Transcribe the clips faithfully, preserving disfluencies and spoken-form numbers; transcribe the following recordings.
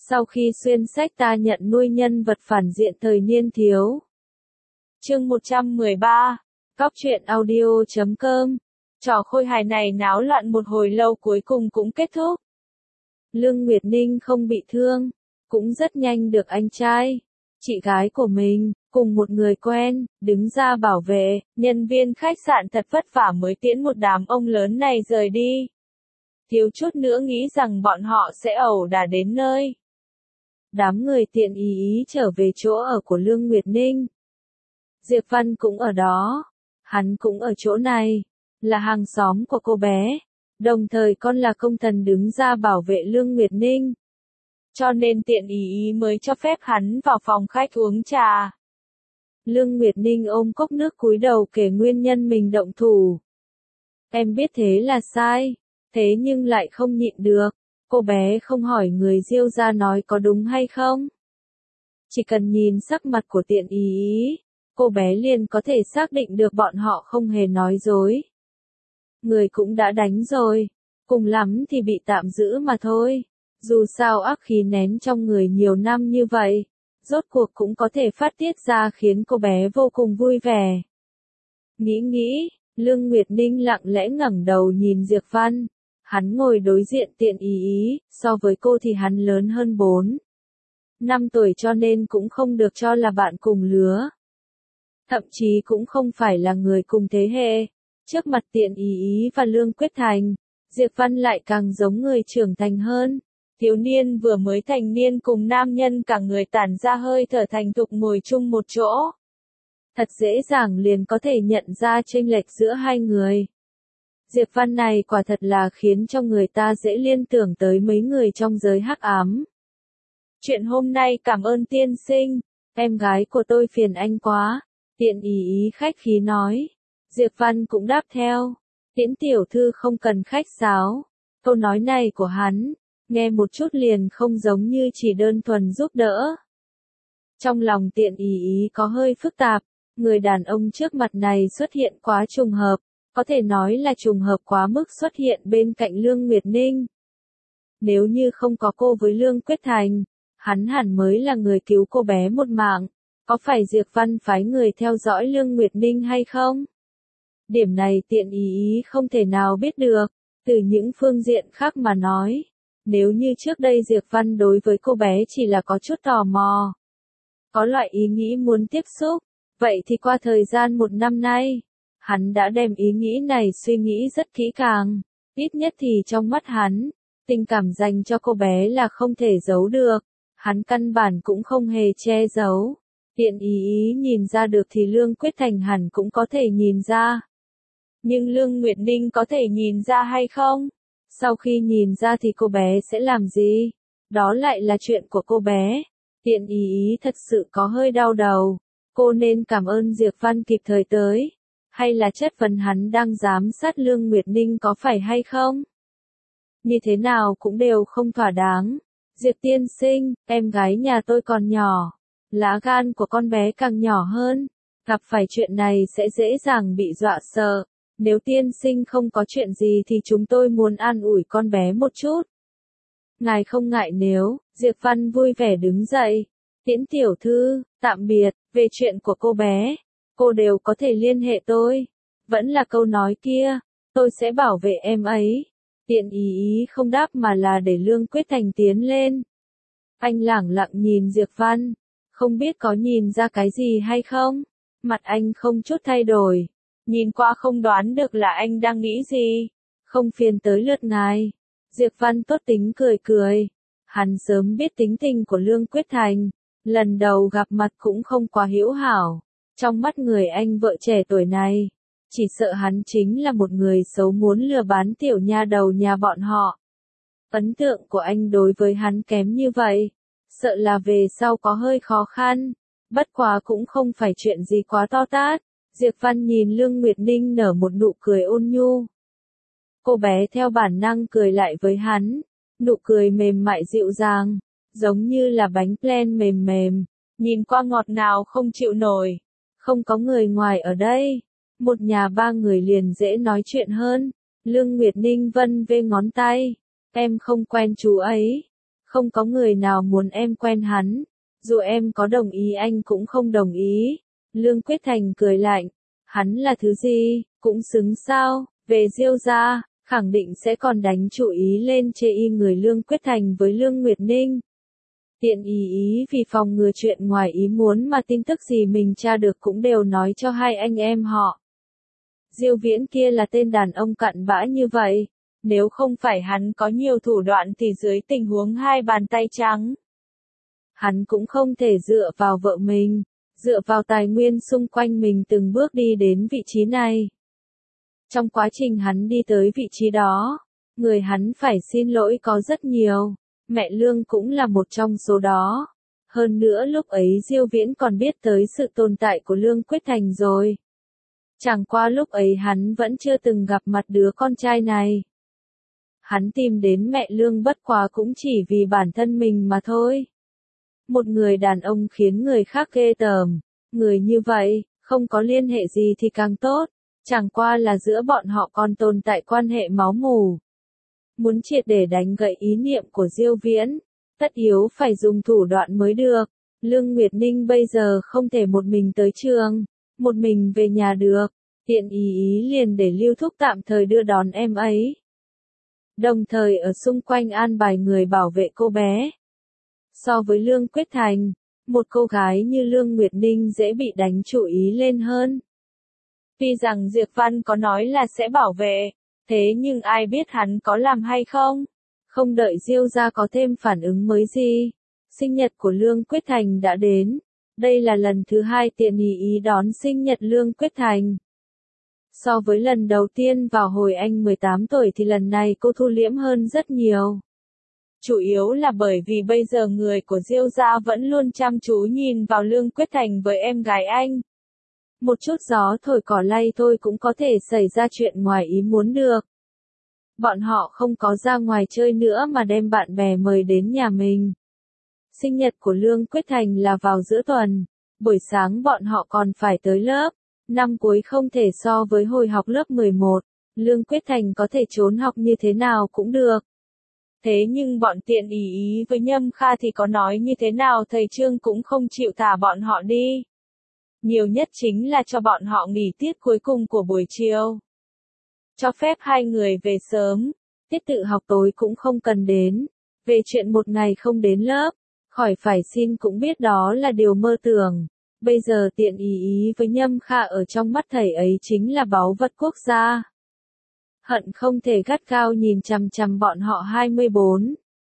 Sau khi xuyên sách ta nhận nuôi nhân vật phản diện thời niên thiếu. Chương một trăm mười ba, Cóc truyện audio chấm com. Trò khôi hài này náo loạn một hồi lâu cuối cùng cũng kết thúc. Lương Nguyệt Ninh không bị thương, cũng rất nhanh được anh trai, chị gái của mình, cùng một người quen, đứng ra bảo vệ. Nhân viên khách sạn thật vất vả mới tiễn một đám ông lớn này rời đi. Thiếu chút nữa nghĩ rằng bọn họ sẽ ẩu đả đến nơi. Đám người tiện ý ý trở về chỗ ở của Lương Nguyệt Ninh. Diệp Văn cũng ở đó, hắn cũng ở chỗ này, là hàng xóm của cô bé, đồng thời con là công thần đứng ra bảo vệ Lương Nguyệt Ninh. Cho nên tiện ý ý mới cho phép hắn vào phòng khách uống trà. Lương Nguyệt Ninh ôm cốc nước cúi đầu kể nguyên nhân mình động thủ. Em biết thế là sai, thế nhưng lại không nhịn được. Cô bé không hỏi người Diêu gia nói có đúng hay không. Chỉ cần nhìn sắc mặt của tiện ý ý, cô bé liền có thể xác định được bọn họ không hề nói dối. Người cũng đã đánh rồi, cùng lắm thì bị tạm giữ mà thôi. Dù sao ác khí nén trong người nhiều năm như vậy, rốt cuộc cũng có thể phát tiết ra khiến cô bé vô cùng vui vẻ. Nghĩ nghĩ, Lương Nguyệt Ninh lặng lẽ ngẩng đầu nhìn Diệp Văn. Hắn ngồi đối diện tiện ý ý, so với cô thì hắn lớn hơn bốn năm tuổi cho nên cũng không được cho là bạn cùng lứa. Thậm chí cũng không phải là người cùng thế hệ. Trước mặt tiện ý ý và Lương Quyết Thành, Diệp Văn lại càng giống người trưởng thành hơn. Thiếu niên vừa mới thành niên cùng nam nhân cả người tản ra hơi thở thành thục ngồi chung một chỗ. Thật dễ dàng liền có thể nhận ra chênh lệch giữa hai người. Diệp Văn này quả thật là khiến cho người ta dễ liên tưởng tới mấy người trong giới hắc ám. Chuyện hôm nay cảm ơn tiên sinh, em gái của tôi phiền anh quá, tiện ý ý khách khí nói. Diệp Văn cũng đáp theo, Tiễn tiểu thư không cần khách sáo. Câu nói này của hắn, nghe một chút liền không giống như chỉ đơn thuần giúp đỡ. Trong lòng tiện ý ý có hơi phức tạp, người đàn ông trước mặt này xuất hiện quá trùng hợp. Có thể nói là trùng hợp quá mức xuất hiện bên cạnh Lương Nguyệt Ninh. Nếu như không có cô với Lương Quyết Thành, hắn hẳn mới là người cứu cô bé một mạng. Có phải Diệp Văn phái người theo dõi Lương Nguyệt Ninh hay không? Điểm này tiện ý ý không thể nào biết được. Từ những phương diện khác mà nói, nếu như trước đây Diệp Văn đối với cô bé chỉ là có chút tò mò, có loại ý nghĩ muốn tiếp xúc, vậy thì qua thời gian một năm nay, hắn đã đem ý nghĩ này suy nghĩ rất kỹ càng, ít nhất thì trong mắt hắn, tình cảm dành cho cô bé là không thể giấu được, hắn căn bản cũng không hề che giấu. Tiện ý ý nhìn ra được thì Lương Quyết Thành hẳn cũng có thể nhìn ra. Nhưng Lương Nguyệt Ninh có thể nhìn ra hay không? Sau khi nhìn ra thì cô bé sẽ làm gì? Đó lại là chuyện của cô bé. Tiện ý ý thật sự có hơi đau đầu. Cô nên cảm ơn Diệp Văn kịp thời tới. Hay là chất vấn hắn đang giám sát Lương Nguyệt Ninh có phải hay không? Như thế nào cũng đều không thỏa đáng. Diệp tiên sinh, em gái nhà tôi còn nhỏ. Lá gan của con bé càng nhỏ hơn. Gặp phải chuyện này sẽ dễ dàng bị dọa sợ. Nếu tiên sinh không có chuyện gì thì chúng tôi muốn an ủi con bé một chút. Ngài không ngại nếu, Diệp Văn vui vẻ đứng dậy. Tiễn tiểu thư, tạm biệt, về chuyện của cô bé. Cô đều có thể liên hệ tôi. Vẫn là câu nói kia, tôi sẽ bảo vệ em ấy. Tiện ý ý không đáp mà là để Lương Quyết Thành tiến lên. Anh lẳng lặng nhìn Diệp Văn, không biết có nhìn ra cái gì hay không. Mặt anh không chút thay đổi, nhìn qua không đoán được là anh đang nghĩ gì. Không phiền tới lượt ngài. Diệp Văn tốt tính cười cười. Hắn sớm biết tính tình của Lương Quyết Thành, lần đầu gặp mặt cũng không quá hữu hảo. Trong mắt người anh vợ trẻ tuổi này, chỉ sợ hắn chính là một người xấu muốn lừa bán tiểu nha đầu nhà bọn họ. Ấn tượng của anh đối với hắn kém như vậy, sợ là về sau có hơi khó khăn, bất quá cũng không phải chuyện gì quá to tát. Diệp Văn nhìn Lương Nguyệt Ninh nở một nụ cười ôn nhu. Cô bé theo bản năng cười lại với hắn, nụ cười mềm mại dịu dàng, giống như là bánh flan mềm mềm, nhìn qua ngọt ngào không chịu nổi. Không có người ngoài ở đây, một nhà ba người liền dễ nói chuyện hơn. Lương Nguyệt Ninh vân vê ngón tay, em không quen chú ấy. Không có người nào muốn em quen hắn. Dù em có đồng ý anh cũng không đồng ý. Lương Quyết Thành cười lạnh. Hắn là thứ gì, cũng xứng sao, về Diêu gia, khẳng định sẽ còn đánh chủ ý lên chê y người Lương Quyết Thành với Lương Nguyệt Ninh. Tiện ý ý vì phòng ngừa chuyện ngoài ý muốn mà tin tức gì mình tra được cũng đều nói cho hai anh em họ. Diêu Viễn kia là tên đàn ông cặn bã như vậy, nếu không phải hắn có nhiều thủ đoạn thì dưới tình huống hai bàn tay trắng, hắn cũng không thể dựa vào vợ mình, dựa vào tài nguyên xung quanh mình từng bước đi đến vị trí này. Trong quá trình hắn đi tới vị trí đó, người hắn phải xin lỗi có rất nhiều, mẹ Lương cũng là một trong số đó. Hơn nữa lúc ấy Diêu Viễn còn biết tới sự tồn tại của Lương Quyết Thành rồi. Chẳng qua lúc ấy hắn vẫn chưa từng gặp mặt đứa con trai này. Hắn tìm đến mẹ Lương bất quá cũng chỉ vì bản thân mình mà thôi. Một người đàn ông khiến người khác ghê tởm, người như vậy, không có liên hệ gì thì càng tốt, chẳng qua là giữa bọn họ còn tồn tại quan hệ máu mủ. Muốn triệt để đánh gãy ý niệm của Diêu Viễn, tất yếu phải dùng thủ đoạn mới được. Lương Nguyệt Ninh bây giờ không thể một mình tới trường, một mình về nhà được, tiện ý ý liền để Lưu Thúc tạm thời đưa đón em ấy. Đồng thời ở xung quanh an bài người bảo vệ cô bé. So với Lương Quyết Thành, một cô gái như Lương Nguyệt Ninh dễ bị đánh chủ ý lên hơn. Tuy rằng Diệp Văn có nói là sẽ bảo vệ, thế nhưng ai biết hắn có làm hay không? Không đợi Diêu gia có thêm phản ứng mới gì. Sinh nhật của Lương Quyết Thành đã đến. Đây là lần thứ hai tiện ý ý đón sinh nhật Lương Quyết Thành. So với lần đầu tiên vào hồi anh mười tám tuổi thì lần này cô thu liễm hơn rất nhiều. Chủ yếu là bởi vì bây giờ người của Diêu gia vẫn luôn chăm chú nhìn vào Lương Quyết Thành với em gái anh. Một chút gió thổi cỏ lay thôi cũng có thể xảy ra chuyện ngoài ý muốn được. Bọn họ không có ra ngoài chơi nữa mà đem bạn bè mời đến nhà mình. Sinh nhật của Lương Quyết Thành là vào giữa tuần, buổi sáng bọn họ còn phải tới lớp, năm cuối không thể so với hồi học lớp mười một, Lương Quyết Thành có thể trốn học như thế nào cũng được. Thế nhưng bọn tiện ý ý với Nhâm Kha thì có nói như thế nào thầy Trương cũng không chịu thả bọn họ đi. Nhiều nhất chính là cho bọn họ nghỉ tiết cuối cùng của buổi chiều. Cho phép hai người về sớm, tiết tự học tối cũng không cần đến. Về chuyện một ngày không đến lớp, khỏi phải xin cũng biết đó là điều mơ tưởng. Bây giờ tiện ý ý với Nhâm Kha ở trong mắt thầy ấy chính là báu vật quốc gia. Hận không thể gắt gao nhìn chằm chằm bọn họ hai mươi bốn.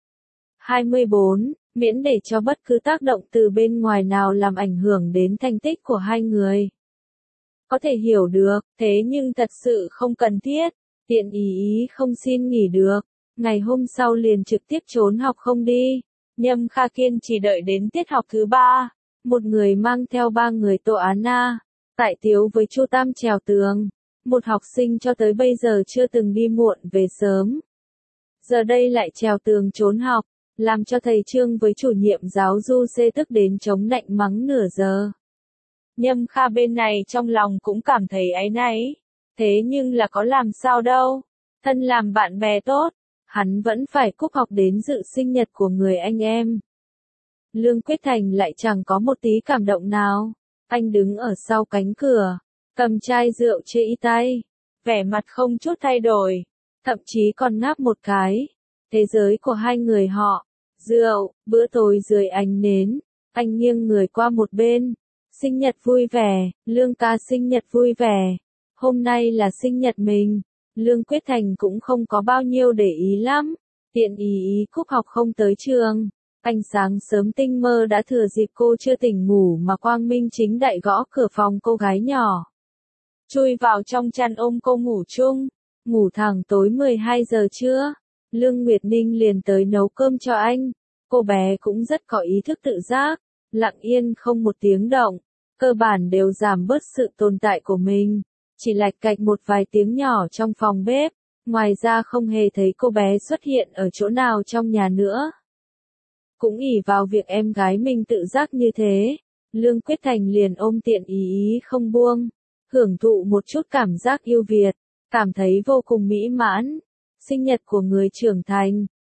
hai mươi bốn, miễn để cho bất cứ tác động từ bên ngoài nào làm ảnh hưởng đến thành tích của hai người. Có thể hiểu được, thế nhưng thật sự không cần thiết, tiện ý ý không xin nghỉ được, ngày hôm sau liền trực tiếp trốn học không đi. Nhâm Kha kiên chỉ đợi đến tiết học thứ ba, một người mang theo ba người Tô Á Na, Tại Tiếu với Chu Tam trèo tường, một học sinh cho tới bây giờ chưa từng đi muộn về sớm. Giờ đây lại trèo tường trốn học, làm cho thầy Trương với chủ nhiệm giáo Du Xê tức đến chống nạnh mắng nửa giờ. Nhâm Kha bên này trong lòng cũng cảm thấy áy náy, thế nhưng là có làm sao đâu, thân làm bạn bè tốt, hắn vẫn phải cúp học đến dự sinh nhật của người anh em. Lương Quyết Thành lại chẳng có một tí cảm động nào, anh đứng ở sau cánh cửa, cầm chai rượu trên tay, vẻ mặt không chút thay đổi, thậm chí còn ngáp một cái. Thế giới của hai người họ, rượu, bữa tối dưới ánh nến, anh nghiêng người qua một bên. Sinh nhật vui vẻ, Lương ca sinh nhật vui vẻ. Hôm nay là sinh nhật mình. Lương Quyết Thành cũng không có bao nhiêu để ý lắm. Tiện ý ý cúp học không tới trường. Anh sáng sớm tinh mơ đã thừa dịp cô chưa tỉnh ngủ mà quang minh chính đại gõ cửa phòng cô gái nhỏ. Chui vào trong chăn ôm cô ngủ chung. Ngủ thẳng tối mười hai giờ trưa. Lương Nguyệt Ninh liền tới nấu cơm cho anh. Cô bé cũng rất có ý thức tự giác. Lặng yên không một tiếng động, cơ bản đều giảm bớt sự tồn tại của mình, chỉ lạch cạch một vài tiếng nhỏ trong phòng bếp, ngoài ra không hề thấy cô bé xuất hiện ở chỗ nào trong nhà nữa. Cũng ỷ vào việc em gái mình tự giác như thế, Lương Quyết Thành liền ôm tiện ý ý không buông, hưởng thụ một chút cảm giác yêu Việt, cảm thấy vô cùng mỹ mãn. Sinh nhật của người trưởng thành,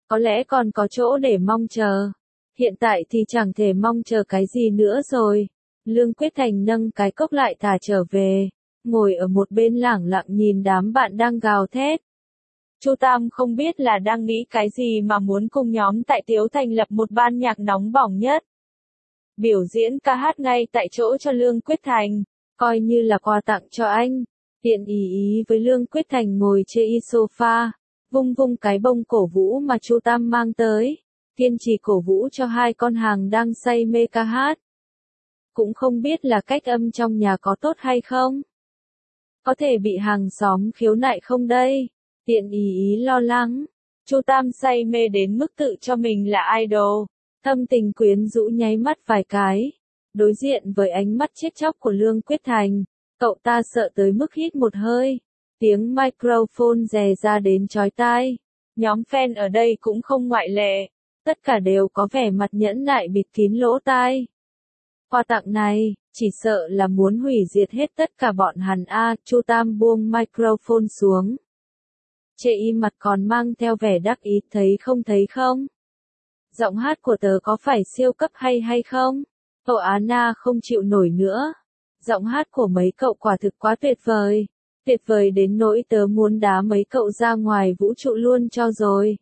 Có lẽ còn có chỗ để mong chờ. Hiện tại thì chẳng thể mong chờ cái gì nữa rồi. Lương Quyết Thành nâng cái cốc lại thả trở về, ngồi ở một bên lẳng lặng nhìn đám bạn đang gào thét. Chu Tam không biết là đang nghĩ cái gì mà muốn cùng nhóm tại Tiếu thành lập một ban nhạc nóng bỏng nhất. Biểu diễn ca hát ngay tại chỗ cho Lương Quyết Thành, coi như là quà tặng cho anh. Tiện ý ý với Lương Quyết Thành ngồi trên sofa, vung vung cái bông cổ vũ mà Chu Tam mang tới, kiên trì cổ vũ cho hai con hàng đang say mê ca hát. Cũng không biết là cách âm trong nhà có tốt hay không? Có thể bị hàng xóm khiếu nại không đây? Tiện ý ý lo lắng. Chu Tam say mê đến mức tự cho mình là idol, thâm tình quyến rũ nháy mắt vài cái. Đối diện với ánh mắt chết chóc của Lương Quyết Thành, cậu ta sợ tới mức hít một hơi. Tiếng microphone rè ra đến chói tai. Nhóm fan ở đây cũng không ngoại lệ. Tất cả đều có vẻ mặt nhẫn nại bịt kín lỗ tai. Quà tặng này, chỉ sợ là muốn hủy diệt hết tất cả bọn hắn a. Chu Tam buông microphone xuống. Chê y mặt còn mang theo vẻ đắc ý, thấy không thấy không? Giọng hát của tớ có phải siêu cấp hay hay không? Cậu Anna không chịu nổi nữa. Giọng hát của mấy cậu quả thực quá tuyệt vời. Tuyệt vời đến nỗi tớ muốn đá mấy cậu ra ngoài vũ trụ luôn cho rồi.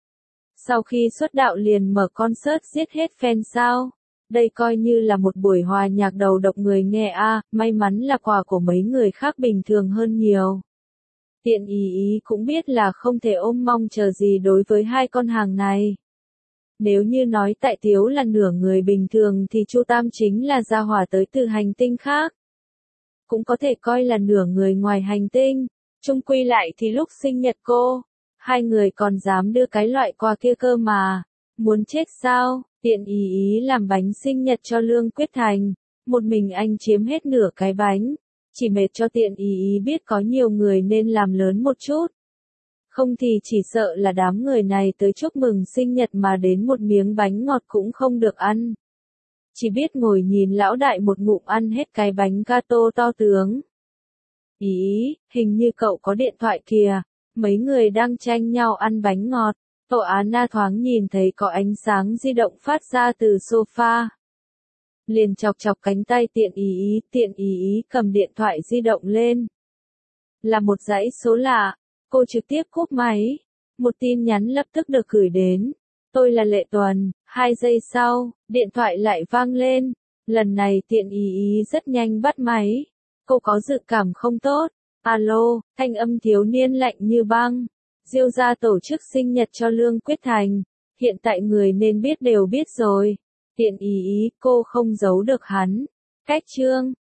Sau khi xuất đạo liền mở concert giết hết fan sao? Đây coi như là một buổi hòa nhạc đầu độc người nghe a, may mắn là quà của mấy người khác bình thường hơn nhiều. Tiện ý ý cũng biết là không thể ôm mong chờ gì đối với hai con hàng này. Nếu như nói tại Tiếu là nửa người bình thường thì Chu Tam chính là gia hỏa tới từ hành tinh khác. Cũng có thể coi là nửa người ngoài hành tinh. Chung quy lại thì lúc sinh nhật cô, hai người còn dám đưa cái loại quà kia cơ mà. Muốn chết sao? Tiện ý ý làm bánh sinh nhật cho Lương Quyết Thành. Một mình anh chiếm hết nửa cái bánh. Chỉ mệt cho tiện ý ý biết có nhiều người nên làm lớn một chút. Không thì chỉ sợ là đám người này tới chúc mừng sinh nhật mà đến một miếng bánh ngọt cũng không được ăn. Chỉ biết ngồi nhìn lão đại một ngụm ăn hết cái bánh gato to tướng. Ý, hình như cậu có điện thoại kìa. Mấy người đang tranh nhau ăn bánh ngọt. Cậu Anna thoáng nhìn thấy có ánh sáng di động phát ra từ sofa. Liền chọc chọc cánh tay tiện ý ý, tiện ý ý cầm điện thoại di động lên. Là một dãy số lạ, cô trực tiếp cúp máy. Một tin nhắn lập tức được gửi đến. Tôi là Lệ Tuần, hai giây sau, điện thoại lại vang lên. Lần này tiện ý ý rất nhanh bắt máy. Cô có dự cảm không tốt. Alo, thanh âm thiếu niên lạnh như băng. Diêu gia tổ chức sinh nhật cho Lương Quyết Thành. Hiện tại người nên biết đều biết rồi. Tiện ý ý, cô không giấu được hắn. Cách chương